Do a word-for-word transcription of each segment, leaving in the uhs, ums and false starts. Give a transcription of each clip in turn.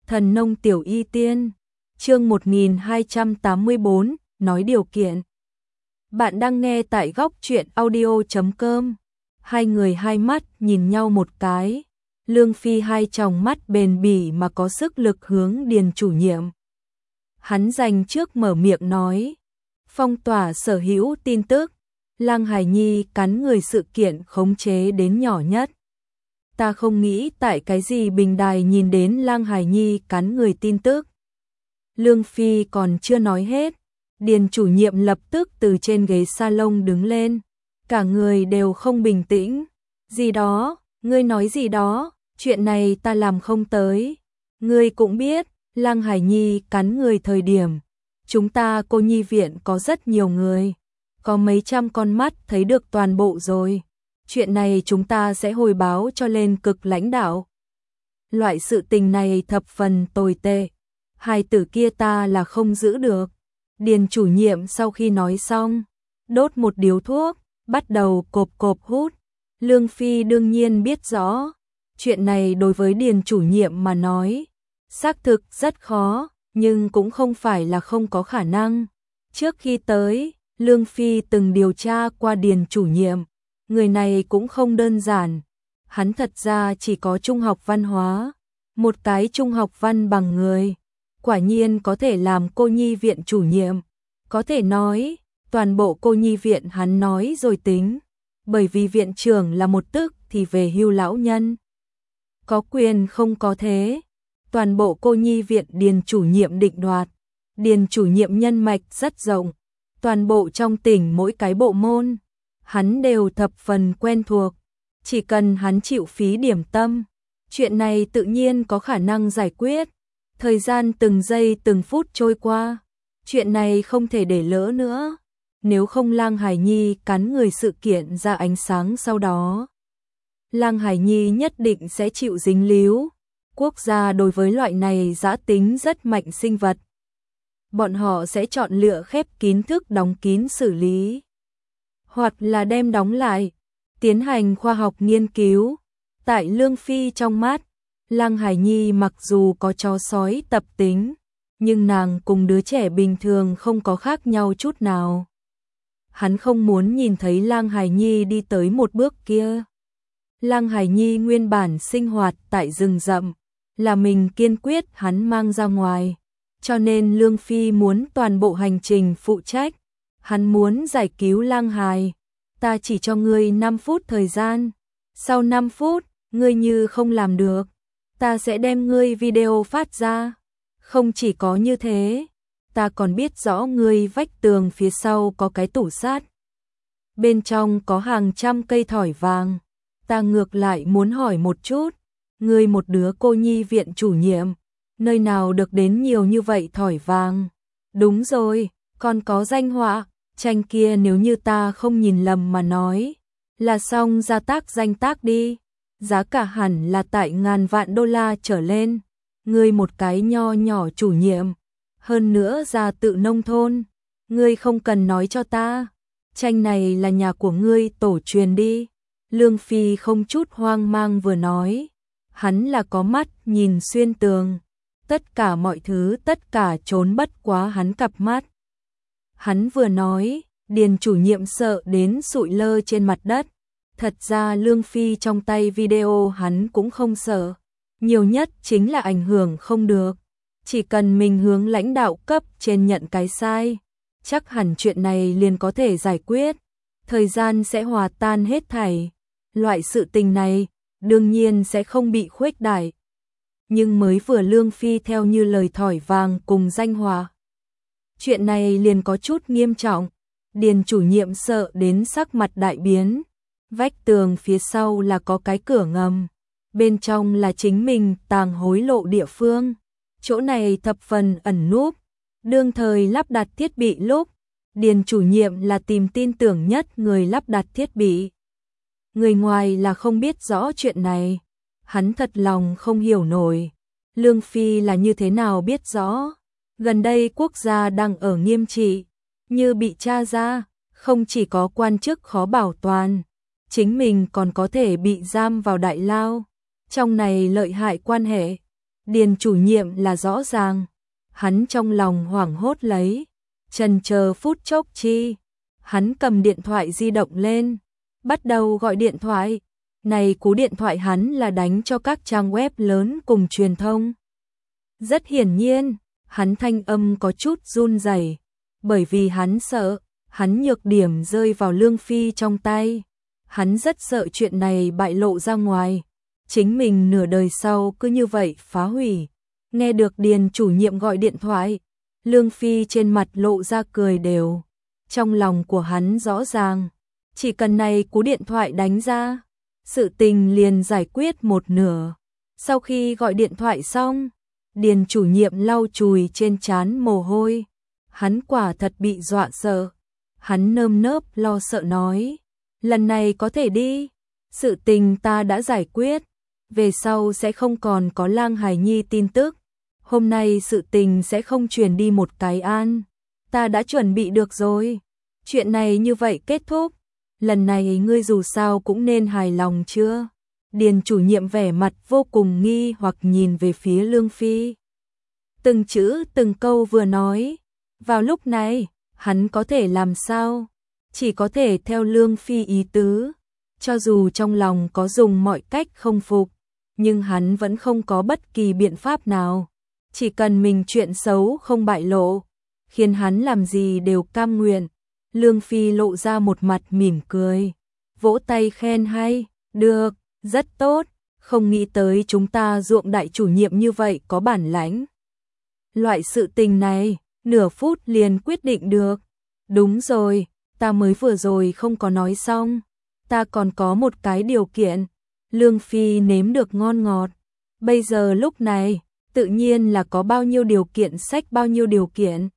Thần nông tiểu y tiên, chương một nghìn hai trăm tám mươi bốn, nói điều kiện. Bạn đang nghe tại góc truyện audio chấm com. Hai người hai mắt nhìn nhau một cái. Lương Phi hai tròng mắt bền bỉ mà có sức lực hướng Điền chủ nhiệm. Hắn dành trước mở miệng nói, phong tỏa sở hữu tin tức, Lăng Hải Nhi cắn người sự kiện khống chế đến nhỏ nhất. Ta không nghĩ tại cái gì bình đài nhìn đến Lăng Hải Nhi cắn người tin tức. Lương Phi còn chưa nói hết, Điền chủ nhiệm lập tức từ trên ghế salon đứng lên, cả người đều không bình tĩnh. Gì đó, ngươi nói gì đó, chuyện này ta làm không tới. Ngươi cũng biết, Lăng Hải Nhi cắn người thời điểm, chúng ta cô nhi viện có rất nhiều người, có mấy trăm con mắt thấy được toàn bộ rồi. Chuyện này chúng ta sẽ hồi báo cho lên cực lãnh đạo. Loại sự tình này thập phần tồi tệ. Hai tử kia ta là không giữ được. Điền chủ nhiệm sau khi nói xong, đốt một điếu thuốc, bắt đầu cộp cộp hút. Lương Phi đương nhiên biết rõ, chuyện này đối với Điền chủ nhiệm mà nói, xác thực rất khó, nhưng cũng không phải là không có khả năng. Trước khi tới, Lương Phi từng điều tra qua Điền chủ nhiệm. Người này cũng không đơn giản, hắn thật ra chỉ có trung học văn hóa, một cái trung học văn bằng người, quả nhiên có thể làm cô nhi viện chủ nhiệm, có thể nói, toàn bộ cô nhi viện hắn nói rồi tính, bởi vì viện trưởng là một tức thì về hưu lão nhân. Có quyền không có thế, toàn bộ cô nhi viện Điền chủ nhiệm định đoạt, Điền chủ nhiệm nhân mạch rất rộng, toàn bộ trong tỉnh mỗi cái bộ môn. Hắn đều thập phần quen thuộc, chỉ cần hắn chịu phí điểm tâm, chuyện này tự nhiên có khả năng giải quyết. Thời gian từng giây từng phút trôi qua, chuyện này không thể để lỡ nữa, nếu không Lăng Hải Nhi cắn người sự kiện ra ánh sáng sau đó. Lăng Hải Nhi nhất định sẽ chịu dính líu, quốc gia đối với loại này dã tính rất mạnh sinh vật. Bọn họ sẽ chọn lựa khép kín thức đóng kín xử lý, hoặc là đem đóng lại, tiến hành khoa học nghiên cứu. Tại Lương Phi trong mắt, Lăng Hải Nhi mặc dù có chó sói tập tính, nhưng nàng cùng đứa trẻ bình thường không có khác nhau chút nào. Hắn không muốn nhìn thấy Lăng Hải Nhi đi tới một bước kia. Lăng Hải Nhi nguyên bản sinh hoạt tại rừng rậm, là mình kiên quyết hắn mang ra ngoài, cho nên Lương Phi muốn toàn bộ hành trình phụ trách. Hắn muốn giải cứu Lăng Hải, ta chỉ cho ngươi năm phút thời gian, sau năm phút, ngươi như không làm được, ta sẽ đem ngươi video phát ra. Không chỉ có như thế, ta còn biết rõ ngươi vách tường phía sau có cái tủ sắt, bên trong có hàng trăm cây thỏi vàng. Ta ngược lại muốn hỏi một chút, ngươi một đứa cô nhi viện chủ nhiệm, nơi nào được đến nhiều như vậy thỏi vàng? Đúng rồi, còn có danh họa. Tranh kia nếu như ta không nhìn lầm mà nói, là xong ra tác danh tác đi, giá cả hẳn là tại ngàn vạn đô la trở lên. Ngươi một cái nho nhỏ chủ nhiệm, hơn nữa ra tự nông thôn, ngươi không cần nói cho ta, tranh này là nhà của ngươi tổ truyền đi. Lương Phi không chút hoang mang vừa nói, hắn là có mắt nhìn xuyên tường, tất cả mọi thứ tất cả trốn bất quá hắn cặp mắt. Hắn vừa nói, Điền chủ nhiệm sợ đến sụi lơ trên mặt đất. Thật ra Lương Phi trong tay video hắn cũng không sợ, nhiều nhất chính là ảnh hưởng không được. Chỉ cần mình hướng lãnh đạo cấp trên nhận cái sai, chắc hẳn chuyện này liền có thể giải quyết, thời gian sẽ hòa tan hết thảy. Loại sự tình này đương nhiên sẽ không bị khuếch đại. Nhưng mới vừa Lương Phi theo như lời thỏi vàng cùng danh họa, chuyện này liền có chút nghiêm trọng. Điền chủ nhiệm sợ đến sắc mặt đại biến. Vách tường phía sau là có cái cửa ngầm, bên trong là chính mình tàng hối lộ địa phương. Chỗ này thập phần ẩn núp, đương thời lắp đặt thiết bị lúc, Điền chủ nhiệm là tìm tin tưởng nhất người lắp đặt thiết bị. Người ngoài là không biết rõ chuyện này, hắn thật lòng không hiểu nổi. Lương Phi là như thế nào biết rõ? Gần đây quốc gia đang ở nghiêm trị, như bị tra ra, không chỉ có quan chức khó bảo toàn, chính mình còn có thể bị giam vào đại lao. Trong này lợi hại quan hệ, Điền chủ nhiệm là rõ ràng. Hắn trong lòng hoảng hốt lấy, chần chờ phút chốc chi. Hắn cầm điện thoại di động lên, bắt đầu gọi điện thoại. Này cú điện thoại hắn là đánh cho các trang web lớn cùng truyền thông. Rất hiển nhiên, hắn thanh âm có chút run rẩy, bởi vì hắn sợ, hắn nhược điểm rơi vào Lương Phi trong tay. Hắn rất sợ chuyện này bại lộ ra ngoài, chính mình nửa đời sau cứ như vậy phá hủy. Nghe được Điền chủ nhiệm gọi điện thoại, Lương Phi trên mặt lộ ra cười đều. Trong lòng của hắn rõ ràng, chỉ cần này cú điện thoại đánh ra, sự tình liền giải quyết một nửa. Sau khi gọi điện thoại xong, Điền chủ nhiệm lau chùi trên trán mồ hôi. Hắn quả thật bị dọa sợ. Hắn nơm nớp lo sợ nói, lần này có thể đi, sự tình ta đã giải quyết, về sau sẽ không còn có Lang Hải Nhi tin tức. Hôm nay sự tình sẽ không truyền đi một cái an, ta đã chuẩn bị được rồi. Chuyện này như vậy kết thúc, lần này ngươi dù sao cũng nên hài lòng chưa? Điền chủ nhiệm vẻ mặt vô cùng nghi hoặc nhìn về phía Lương Phi. Từng chữ từng câu vừa nói, vào lúc này, hắn có thể làm sao? Chỉ có thể theo Lương Phi ý tứ, cho dù trong lòng có dùng mọi cách không phục, nhưng hắn vẫn không có bất kỳ biện pháp nào. Chỉ cần mình chuyện xấu không bại lộ, khiến hắn làm gì đều cam nguyện. Lương Phi lộ ra một mặt mỉm cười, vỗ tay khen hay, được, rất tốt, không nghĩ tới chúng ta ruộng đại chủ nhiệm như vậy có bản lãnh. Loại sự tình này, nửa phút liền quyết định được. Đúng rồi, ta mới vừa rồi không có nói xong, ta còn có một cái điều kiện. Lương Phi nếm được ngon ngọt, bây giờ lúc này, tự nhiên là có bao nhiêu điều kiện sách bao nhiêu điều kiện.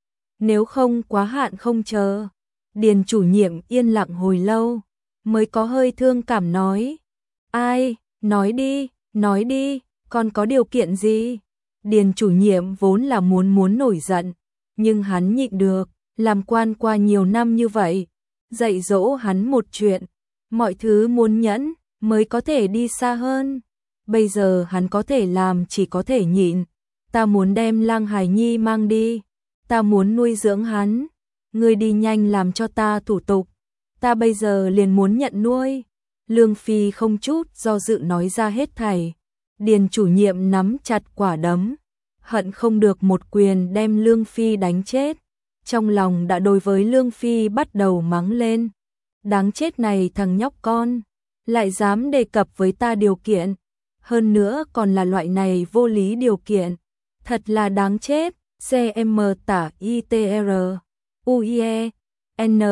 Nếu không quá hạn không chờ. Điền chủ nhiệm yên lặng hồi lâu, mới có hơi thương cảm nói. Ai, nói đi, nói đi, còn có điều kiện gì? Điền chủ nhiệm vốn là muốn muốn nổi giận, nhưng hắn nhịn được, làm quan qua nhiều năm như vậy, dạy dỗ hắn một chuyện, mọi thứ muốn nhẫn mới có thể đi xa hơn. Bây giờ hắn có thể làm chỉ có thể nhịn. Ta muốn đem Lang Hải Nhi mang đi, ta muốn nuôi dưỡng hắn. Ngươi đi nhanh làm cho ta thủ tục, ta bây giờ liền muốn nhận nuôi. Lương Phi không chút do dự nói ra hết thảy. Điền chủ nhiệm nắm chặt quả đấm, hận không được một quyền đem Lương Phi đánh chết. Trong lòng đã đối với Lương Phi bắt đầu mắng lên. Đáng chết này thằng nhóc con, lại dám đề cập với ta điều kiện, hơn nữa còn là loại này vô lý điều kiện. Thật là đáng chết. xê em tả i tê rờ u i e n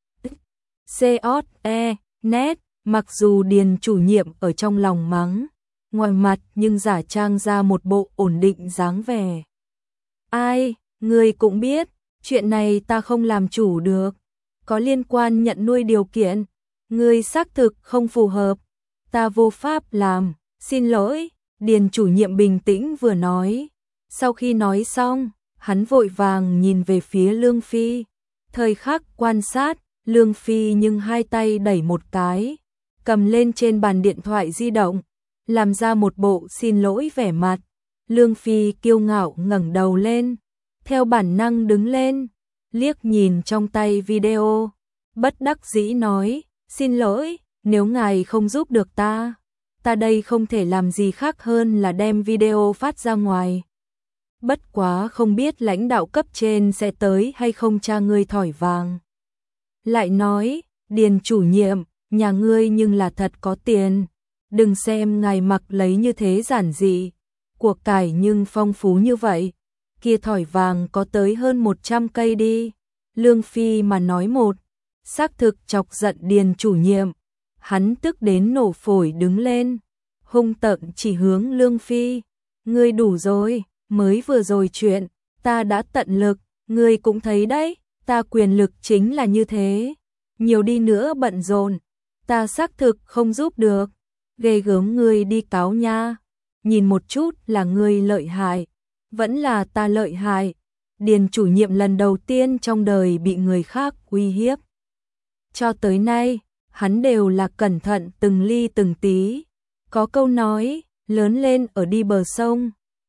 c o e net. Mặc dù Điền chủ nhiệm ở trong lòng mắng, ngoài mặt nhưng giả trang ra một bộ ổn định dáng vẻ. Ai, ngươi cũng biết, chuyện này ta không làm chủ được, có liên quan nhận nuôi điều kiện, ngươi xác thực không phù hợp, ta vô pháp làm, xin lỗi. Điền chủ nhiệm bình tĩnh vừa nói. Sau khi nói xong, hắn vội vàng nhìn về phía Lương Phi. Thời khắc quan sát, Lương Phi nhưng hai tay đẩy một cái, cầm lên trên bàn điện thoại di động, làm ra một bộ xin lỗi vẻ mặt. Lương Phi kiêu ngạo ngẩng đầu lên, theo bản năng đứng lên, liếc nhìn trong tay video, bất đắc dĩ nói, xin lỗi, nếu ngài không giúp được ta, ta đây không thể làm gì khác hơn là đem video phát ra ngoài. Bất quá không biết lãnh đạo cấp trên sẽ tới hay không cha ngươi thỏi vàng. Lại nói, Điền chủ nhiệm, nhà ngươi nhưng là thật có tiền, đừng xem ngài mặc lấy như thế giản dị, của cải nhưng phong phú như vậy, kia thỏi vàng có tới hơn một trăm cây đi. Lương Phi mà nói một, xác thực chọc giận Điền chủ nhiệm, hắn tức đến nổ phổi đứng lên, hung tợn chỉ hướng Lương Phi, ngươi đủ rồi, mới vừa rồi chuyện, ta đã tận lực, ngươi cũng thấy đấy, ta quyền lực chính là như thế, nhiều đi nữa bận rộn, ta xác thực không giúp được, ghê gớm ngươi đi cáo nha, nhìn một chút là ngươi lợi hại, vẫn là ta lợi hại. Điền chủ nhiệm lần đầu tiên trong đời bị người khác uy hiếp. Cho tới nay, hắn đều là cẩn thận từng ly từng tí. Có câu nói, lớn lên ở đi bờ sông,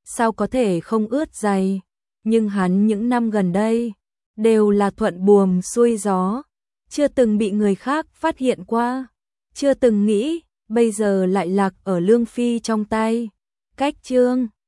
sao có thể không ướt giày, nhưng hắn những năm gần đây đều là thuận buồm xuôi gió, chưa từng bị người khác phát hiện qua, chưa từng nghĩ bây giờ lại lạc ở Lương Phi trong tay. Cách chương